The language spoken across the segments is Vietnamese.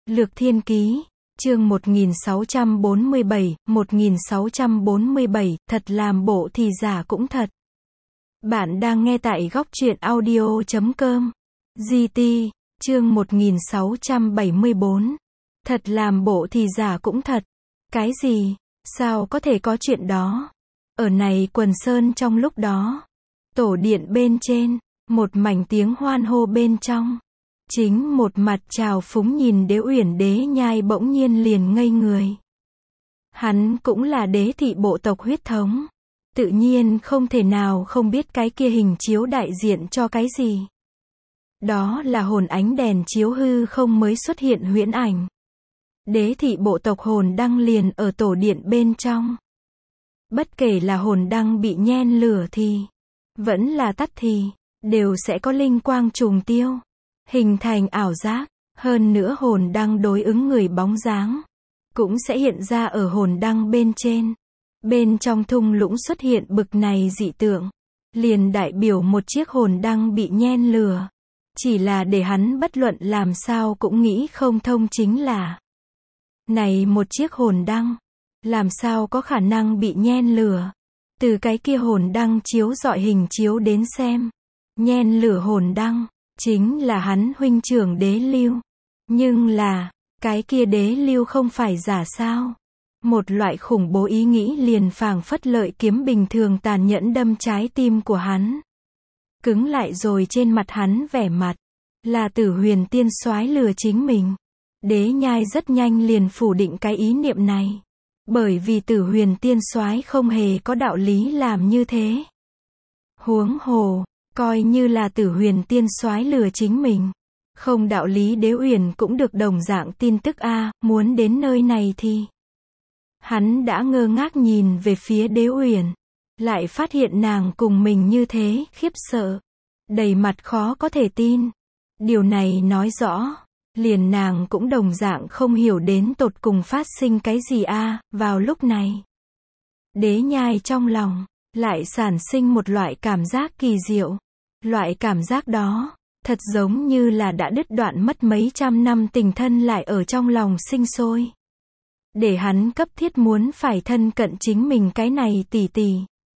Lược Thiên Ký, chương 1647, thật làm bộ thì giả cũng thật. Bạn đang nghe tại góc truyện audio.com. GT, chương 1674. Thật làm bộ thì giả cũng thật. Cái gì? Sao có thể có chuyện đó? Ở này quần sơn trong lúc đó. Tổ điện bên trên, một mảnh tiếng hoan hô bên trong. Chính một mặt trào phúng nhìn Đế Uyển Đế Nhai bỗng nhiên liền ngây người. Hắn cũng là đế thị bộ tộc huyết thống. Tự nhiên không thể nào không biết cái kia hình chiếu đại diện cho cái gì. Đó là hồn ánh đèn chiếu hư không mới xuất hiện huyễn ảnh. Đế thị bộ tộc hồn đăng liền ở tổ điện bên trong. Bất kể là hồn đăng bị nhen lửa thì, vẫn là tắt thì, đều sẽ có linh quang trùng tiêu, hình thành ảo giác. Hơn nữa hồn đăng đối ứng người bóng dáng, cũng sẽ hiện ra ở hồn đăng bên trên. Bên trong thung lũng xuất hiện bực này dị tượng, liền đại biểu một chiếc hồn đăng bị nhen lửa. Chỉ là để hắn bất luận làm sao cũng nghĩ không thông chính là, này một chiếc hồn đăng, làm sao có khả năng bị nhen lửa? Từ cái kia hồn đăng chiếu rọi hình chiếu đến xem, nhen lửa hồn đăng, chính là hắn huynh trưởng Đế Lưu. Nhưng là, cái kia Đế Lưu không phải giả sao? Một loại khủng bố ý nghĩ liền phảng phất lợi kiếm bình thường tàn nhẫn đâm trái tim của hắn. Cứng lại rồi trên mặt hắn vẻ mặt, là Tử Huyền Tiên soái lừa chính mình. Đế Nhai rất nhanh liền phủ định cái ý niệm này. Bởi vì Tử Huyền Tiên soái không hề có đạo lý làm như thế. Huống hồ, coi như là Tử Huyền Tiên soái lừa chính mình, không đạo lý Đế Uyển cũng được đồng dạng tin tức a, muốn đến nơi này thì. Hắn đã ngơ ngác nhìn về phía Đế Uyển, lại phát hiện nàng cùng mình như thế, khiếp sợ, đầy mặt khó có thể tin. Điều này nói rõ, liền nàng cũng đồng dạng không hiểu đến tột cùng phát sinh cái gì a. Vào lúc này, Đế Nhai trong lòng lại sản sinh một loại cảm giác kỳ diệu. Loại cảm giác đó, thật giống như là đã đứt đoạn mất mấy trăm năm tình thân lại ở trong lòng sinh sôi. Để hắn cấp thiết muốn phải thân cận chính mình cái này tỷ tỷ.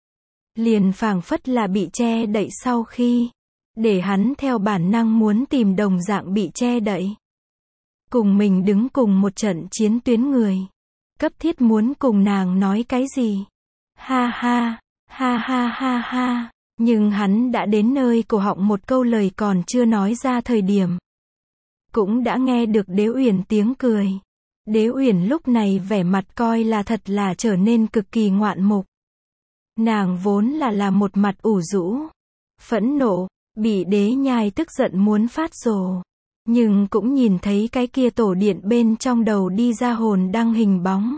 Liền phảng phất là bị che đậy sau khi, để hắn theo bản năng muốn tìm đồng dạng bị che đậy. Cùng mình đứng cùng một trận chiến tuyến người. Cấp thiết muốn cùng nàng nói cái gì? Ha ha, ha ha ha ha. Nhưng hắn đã đến nơi cổ họng một câu lời còn chưa nói ra thời điểm. Cũng đã nghe được Đế Uyển tiếng cười. Đế Uyển lúc này vẻ mặt coi là thật là trở nên cực kỳ ngoạn mục. Nàng vốn là một mặt ủ rũ, phẫn nộ, bị Đế Nhai tức giận muốn phát rồ. Nhưng cũng nhìn thấy cái kia tổ điện bên trong đầu đi ra hồn đăng hình bóng.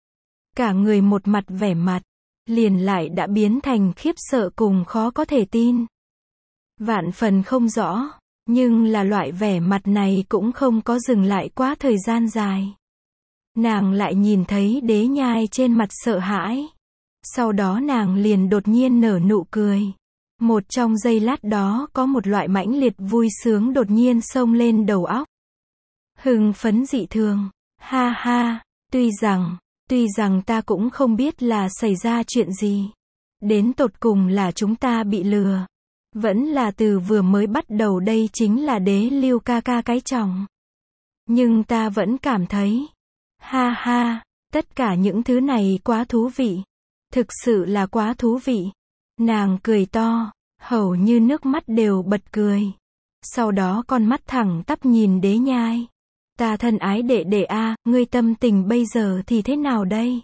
Cả người một mặt vẻ mặt, liền lại đã biến thành khiếp sợ cùng khó có thể tin. Vạn phần không rõ, nhưng là loại vẻ mặt này cũng không có dừng lại quá thời gian dài. Nàng lại nhìn thấy Đế Nhai trên mặt sợ hãi. Sau đó nàng liền đột nhiên nở nụ cười. Một trong giây lát đó có một loại mãnh liệt vui sướng đột nhiên xông lên đầu óc. Hưng phấn dị thường. Ha ha, tuy rằng ta cũng không biết là xảy ra chuyện gì. Đến tột cùng là chúng ta bị lừa. Vẫn là từ vừa mới bắt đầu đây chính là Đế Lưu ca ca cái chồng. Nhưng ta vẫn cảm thấy, ha ha, tất cả những thứ này quá thú vị. Thực sự là quá thú vị. Nàng cười to, hầu như nước mắt đều bật cười. Sau đó con mắt thẳng tắp nhìn Đế Nhai. Ta thân ái đệ đệ a, ngươi tâm tình bây giờ thì thế nào đây?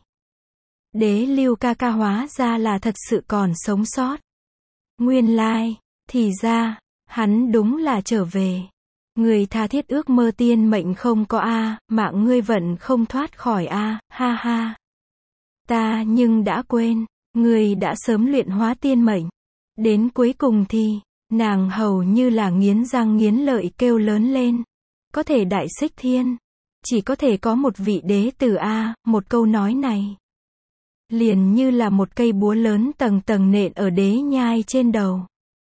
Đế Lưu ca ca hóa ra là thật sự còn sống sót. Nguyên lai, thì ra, hắn đúng là trở về. Người tha thiết ước mơ tiên mệnh không có a, mạng ngươi vẫn không thoát khỏi a, ha ha. Ta nhưng đã quên, ngươi đã sớm luyện hóa tiên mệnh. Đến cuối cùng thì, nàng hầu như là nghiến răng nghiến lợi kêu lớn lên. Có thể đại xích thiên, chỉ có thể có một vị đế tử a, một câu nói này. Liền như là một cây búa lớn tầng tầng nện ở Đế Nhai trên đầu.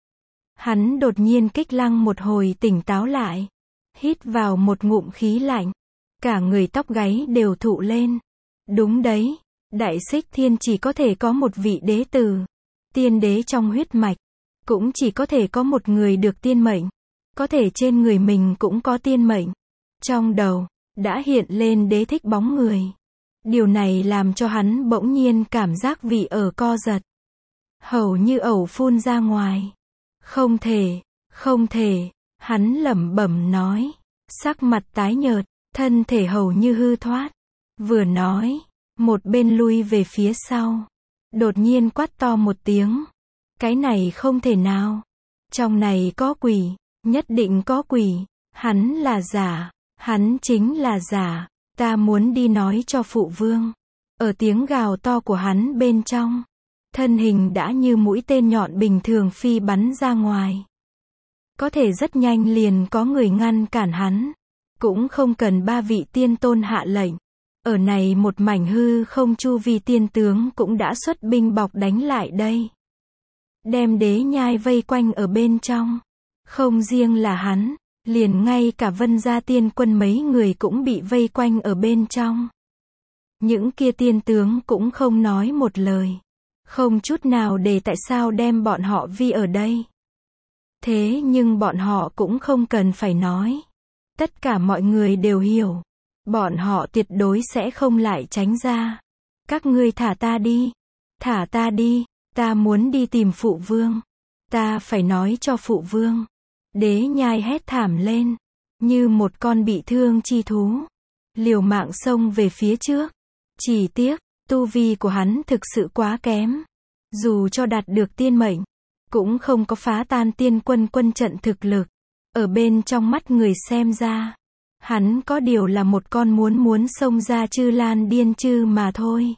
Hắn đột nhiên kích lăng một hồi tỉnh táo lại. Hít vào một ngụm khí lạnh. cả người tóc gáy đều thụ lên. Đúng đấy, Đại Xích Thiên chỉ có thể có một vị đế tử, tiên đế trong huyết mạch, cũng chỉ có thể có một người được tiên mệnh, có thể trên người mình cũng có tiên mệnh. Trong đầu, đã hiện lên đế thích bóng người. Điều này làm cho hắn bỗng nhiên cảm giác vị ở co giật. Hầu như ẩu phun ra ngoài. Không thể, không thể, hắn lẩm bẩm nói. Sắc mặt tái nhợt, thân thể hầu như hư thoát. Vừa nói, một bên lui về phía sau. Đột nhiên quát to một tiếng. Cái này không thể nào. Trong này có quỷ, nhất định có quỷ. Hắn là giả, hắn chính là giả. Ta muốn đi nói cho phụ vương. Ở tiếng gào to của hắn bên trong, thân hình đã như mũi tên nhọn bình thường phi bắn ra ngoài. Có thể rất nhanh liền có người ngăn cản hắn. Cũng không cần ba vị tiên tôn hạ lệnh. Ở này một mảnh hư không chu vi tiên tướng cũng đã xuất binh bọc đánh lại đây. Đem đế nhai vây quanh ở bên trong. Không riêng là hắn, liền ngay cả Vân gia tiên quân mấy người cũng bị vây quanh ở bên trong. Những kia tiên tướng cũng không nói một lời. Không chút nào để tại sao đem bọn họ vi ở đây. Thế nhưng bọn họ cũng không cần phải nói. Tất cả mọi người đều hiểu. Bọn họ tuyệt đối sẽ không lại tránh ra. Các ngươi thả ta đi. Thả ta đi. Ta muốn đi tìm phụ vương. Ta phải nói cho phụ vương. Đế nhai hét thảm lên. Như một con bị thương chi thú. Liều mạng xông về phía trước. Chỉ tiếc, tu vi của hắn thực sự quá kém. Dù cho đạt được tiên mệnh, cũng không có phá tan tiên quân quân trận thực lực. Ở bên trong mắt người xem ra, hắn có điều là một con muốn xông ra chư lan điên chư mà thôi.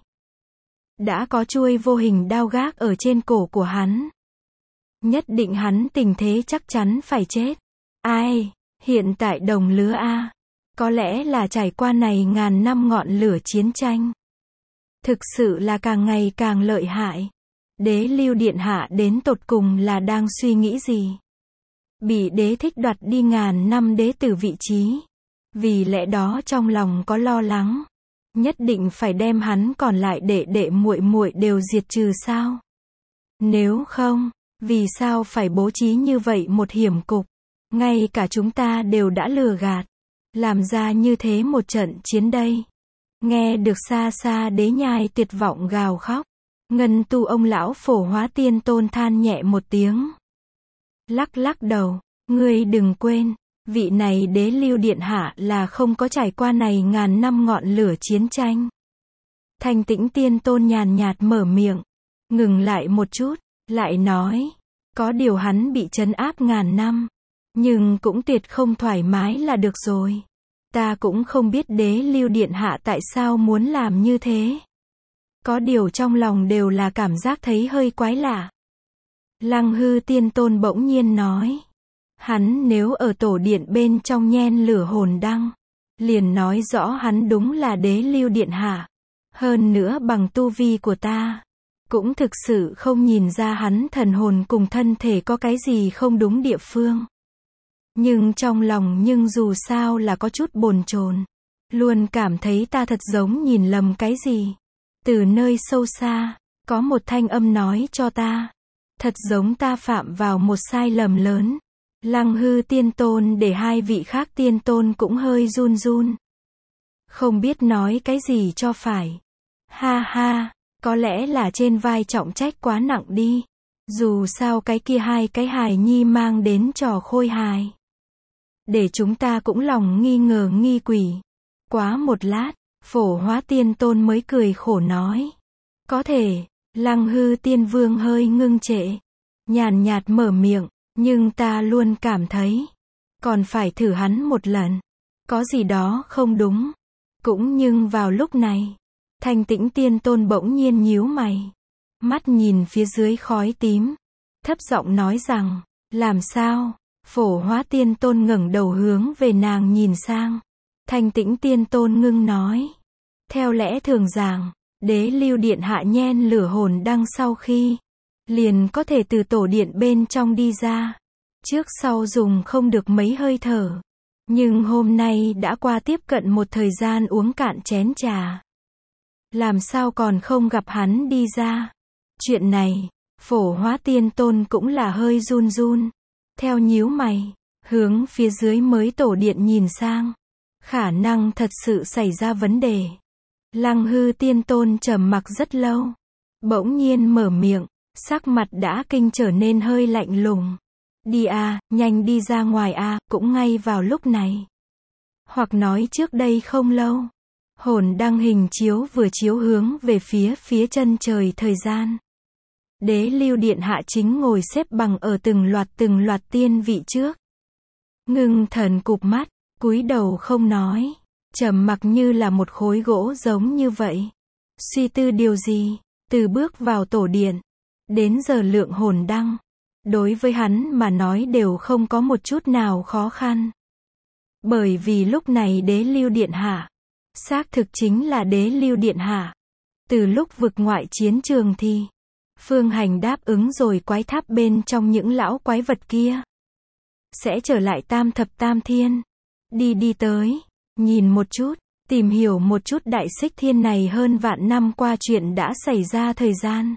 Đã có chuôi vô hình đao gác ở trên cổ của hắn. Nhất định hắn tình thế chắc chắn phải chết. Ai, hiện tại đồng lứa A. Có lẽ là trải qua này ngàn năm ngọn lửa chiến tranh. Thực sự là càng ngày càng lợi hại. Đế Lưu Điện Hạ đến tột cùng là đang suy nghĩ gì? Bị đế thích đoạt đi ngàn năm đế tử vị trí. Vì lẽ đó trong lòng có lo lắng. Nhất định phải đem hắn còn lại đệ đệ muội muội đều diệt trừ sao? Nếu không, vì sao phải bố trí như vậy một hiểm cục? Ngay cả chúng ta đều đã lừa gạt. Làm ra như thế một trận chiến đây. Nghe được xa xa đế nhai tuyệt vọng gào khóc. Ngân tu ông lão Phổ Hóa Tiên Tôn than nhẹ một tiếng. Lắc lắc đầu, ngươi đừng quên, vị này đế Lưu Điện Hạ là không có trải qua này ngàn năm ngọn lửa chiến tranh. Thanh Tĩnh Tiên Tôn nhàn nhạt mở miệng, ngừng lại một chút, lại nói, có điều hắn bị trấn áp ngàn năm, nhưng cũng tuyệt không thoải mái là được rồi. Ta cũng không biết đế Lưu Điện Hạ tại sao muốn làm như thế. Có điều trong lòng đều là cảm giác thấy hơi quái lạ. Lăng Hư Tiên Tôn bỗng nhiên nói. Hắn nếu ở tổ điện bên trong nhen lửa hồn đăng, liền nói rõ hắn đúng là đế Lưu Điện Hạ. Hơn nữa bằng tu vi của ta, cũng thực sự không nhìn ra hắn thần hồn cùng thân thể có cái gì không đúng địa phương. Nhưng trong lòng nhưng dù sao là có chút bồn chồn, luôn cảm thấy ta thật giống nhìn lầm cái gì. Từ nơi sâu xa, có một thanh âm nói cho ta, thật giống ta phạm vào một sai lầm lớn. Lăng Hư Tiên Tôn để hai vị khác tiên tôn cũng hơi run run. Không biết nói cái gì cho phải. Ha ha, có lẽ là trên vai trọng trách quá nặng đi. Dù sao cái kia hai cái hài nhi mang đến trò khôi hài. Để chúng ta cũng lòng nghi ngờ nghi quỷ. Quá một lát, Phổ Hóa Tiên Tôn mới cười khổ nói. Có thể, Lăng Hư Tiên Vương hơi ngưng trệ. Nhàn nhạt mở miệng, nhưng ta luôn cảm thấy, còn phải thử hắn một lần. Có gì đó không đúng. Cũng nhưng vào lúc này, Thanh Tĩnh Tiên Tôn bỗng nhiên nhíu mày. Mắt nhìn phía dưới khói tím. Thấp giọng nói rằng, làm sao? Phổ Hóa Tiên Tôn ngẩng đầu hướng về nàng nhìn sang. Thanh Tĩnh Tiên Tôn ngưng nói. Theo lẽ thường rằng, đế Lưu Điện Hạ nhen lửa hồn đăng sau khi, liền có thể từ tổ điện bên trong đi ra. Trước sau dùng không được mấy hơi thở. Nhưng hôm nay đã qua tiếp cận một thời gian uống cạn chén trà. Làm sao còn không gặp hắn đi ra? Chuyện này, Phổ Hóa Tiên Tôn cũng là hơi run run. Theo nhíu mày, hướng phía dưới mới tổ điện nhìn sang. Khả năng thật sự xảy ra vấn đề. Lăng Hư Tiên Tôn trầm mặc rất lâu. Bỗng nhiên mở miệng, sắc mặt đã kinh trở nên hơi lạnh lùng. Đi a, nhanh đi ra ngoài a, cũng ngay vào lúc này. Hoặc nói trước đây không lâu. Hồn đăng hình chiếu vừa chiếu hướng về phía chân trời thời gian. Đế Lưu Điện Hạ chính ngồi xếp bằng ở từng loạt tiên vị trước. Ngưng thần cụp mắt, cúi đầu không nói, trầm mặc như là một khối gỗ giống như vậy. Suy tư điều gì, từ bước vào tổ điện, đến giờ lượng hồn đăng, đối với hắn mà nói đều không có một chút nào khó khăn. Bởi vì lúc này Đế Lưu Điện Hạ, xác thực chính là Đế Lưu Điện Hạ. Từ lúc vực ngoại chiến trường thì, Phương Hành đáp ứng rồi quái tháp bên trong những lão quái vật kia sẽ trở lại Tam Thập Tam Thiên. Đi tới, nhìn một chút, tìm hiểu một chút Đại Xích Thiên này hơn vạn năm qua chuyện đã xảy ra thời gian.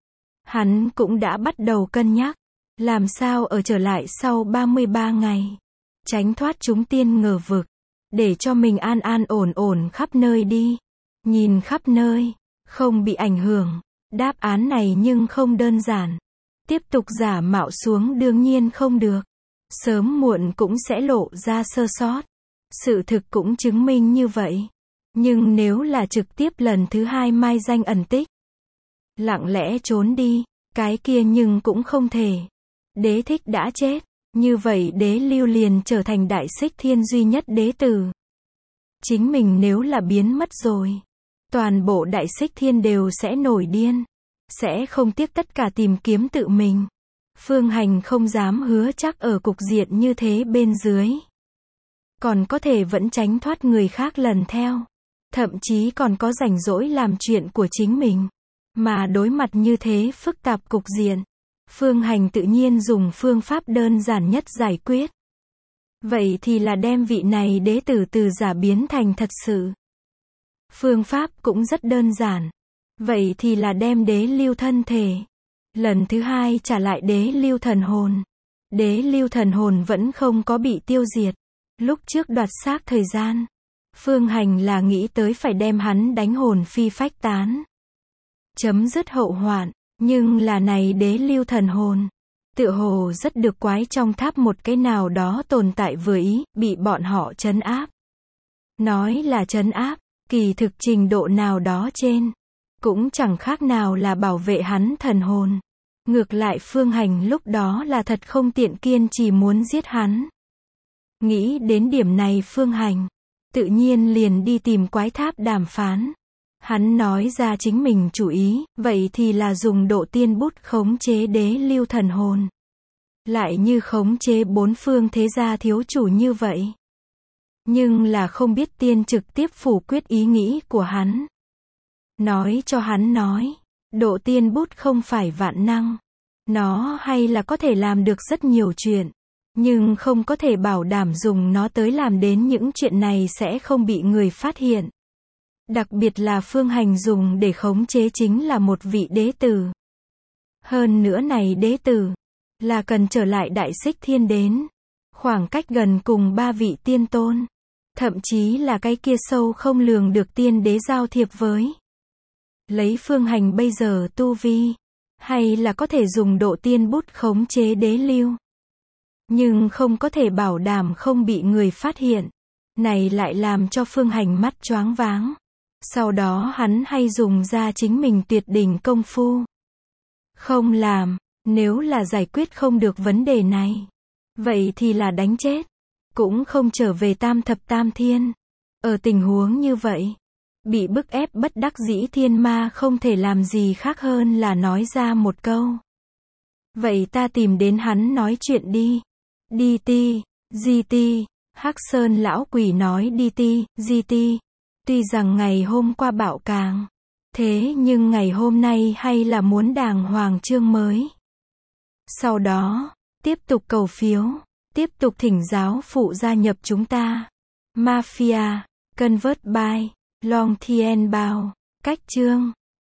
Hắn cũng đã bắt đầu cân nhắc, làm sao ở trở lại sau 33 ngày, tránh thoát chúng tiên ngờ vực, để cho mình an ổn khắp nơi đi. Nhìn khắp nơi, không bị ảnh hưởng. Đáp án này nhưng không đơn giản. Tiếp tục giả mạo xuống đương nhiên không được. Sớm muộn cũng sẽ lộ ra sơ sót. Sự thực cũng chứng minh như vậy. Nhưng nếu là trực tiếp lần thứ hai mai danh ẩn tích, lặng lẽ trốn đi, cái kia nhưng cũng không thể. Đế thích đã chết, như vậy Đế Lưu liền trở thành Đại Xích Thiên duy nhất đế tử. Chính mình nếu là biến mất rồi, toàn bộ Đại Xích Thiên đều sẽ nổi điên, sẽ không tiếc tất cả tìm kiếm tự mình. Phương Hành không dám hứa chắc ở cục diện như thế bên dưới, còn có thể vẫn tránh thoát người khác lần theo, thậm chí còn có rảnh rỗi làm chuyện của chính mình. Mà đối mặt như thế phức tạp cục diện, Phương Hành tự nhiên dùng phương pháp đơn giản nhất giải quyết. Vậy thì là đem vị này đế tử từ giả biến thành thật sự. Phương pháp cũng rất đơn giản. Vậy thì là đem Đế Lưu thân thể lần thứ hai trả lại Đế Lưu thần hồn. Đế Lưu thần hồn vẫn không có bị tiêu diệt. Lúc trước đoạt xác thời gian, Phương Hành là nghĩ tới phải đem hắn đánh hồn phi phách tán, chấm dứt hậu hoạn. Nhưng là này Đế Lưu thần hồn, tựa hồ rất được quái trong tháp một cái nào đó tồn tại vừa ý, bị bọn họ trấn áp. Nói là trấn áp, kỳ thực trình độ nào đó trên, cũng chẳng khác nào là bảo vệ hắn thần hồn. Ngược lại Phương Hành lúc đó là thật không tiện kiên trì muốn giết hắn. Nghĩ đến điểm này Phương Hành tự nhiên liền đi tìm quái tháp đàm phán. Hắn nói ra chính mình chủ ý, vậy thì là dùng độ tiên bút khống chế Đế Lưu thần hồn. Lại như khống chế bốn phương thế gia thiếu chủ như vậy. Nhưng là không biết tiên trực tiếp phủ quyết ý nghĩ của hắn. Nói cho hắn nói, độ tiên bút không phải vạn năng. Nó hay là có thể làm được rất nhiều chuyện, nhưng không có thể bảo đảm dùng nó tới làm đến những chuyện này sẽ không bị người phát hiện. Đặc biệt là Phương Hành dùng để khống chế chính là một vị đế tử. Hơn nữa này đế tử, là cần trở lại Đại Xích Thiên đến. Khoảng cách gần cùng ba vị tiên tôn. Thậm chí là cái kia sâu không lường được tiên đế giao thiệp với. Lấy Phương Hành bây giờ tu vi, hay là có thể dùng độ tiên bút khống chế Đế Lưu. Nhưng không có thể bảo đảm không bị người phát hiện. Này lại làm cho Phương Hành mắt choáng váng. Sau đó hắn hay dùng ra chính mình tuyệt đỉnh công phu. Không làm, nếu là giải quyết không được vấn đề này, vậy thì là đánh chết. Cũng không trở về Tam Thập Tam Thiên. Ở tình huống như vậy, bị bức ép bất đắc dĩ thiên ma không thể làm gì khác hơn là nói ra một câu. Vậy ta tìm đến hắn nói chuyện đi. Đi ti, di ti, Hắc Sơn lão quỷ nói đi ti, di ti. Tuy rằng ngày hôm qua bạo càng, thế nhưng ngày hôm nay hay là muốn đàng hoàng chương mới. Sau đó, tiếp tục cầu phiếu. Tiếp tục thỉnh giáo phụ gia nhập chúng ta. Mafia. Convert by. Long Thien Bao. Cách chương.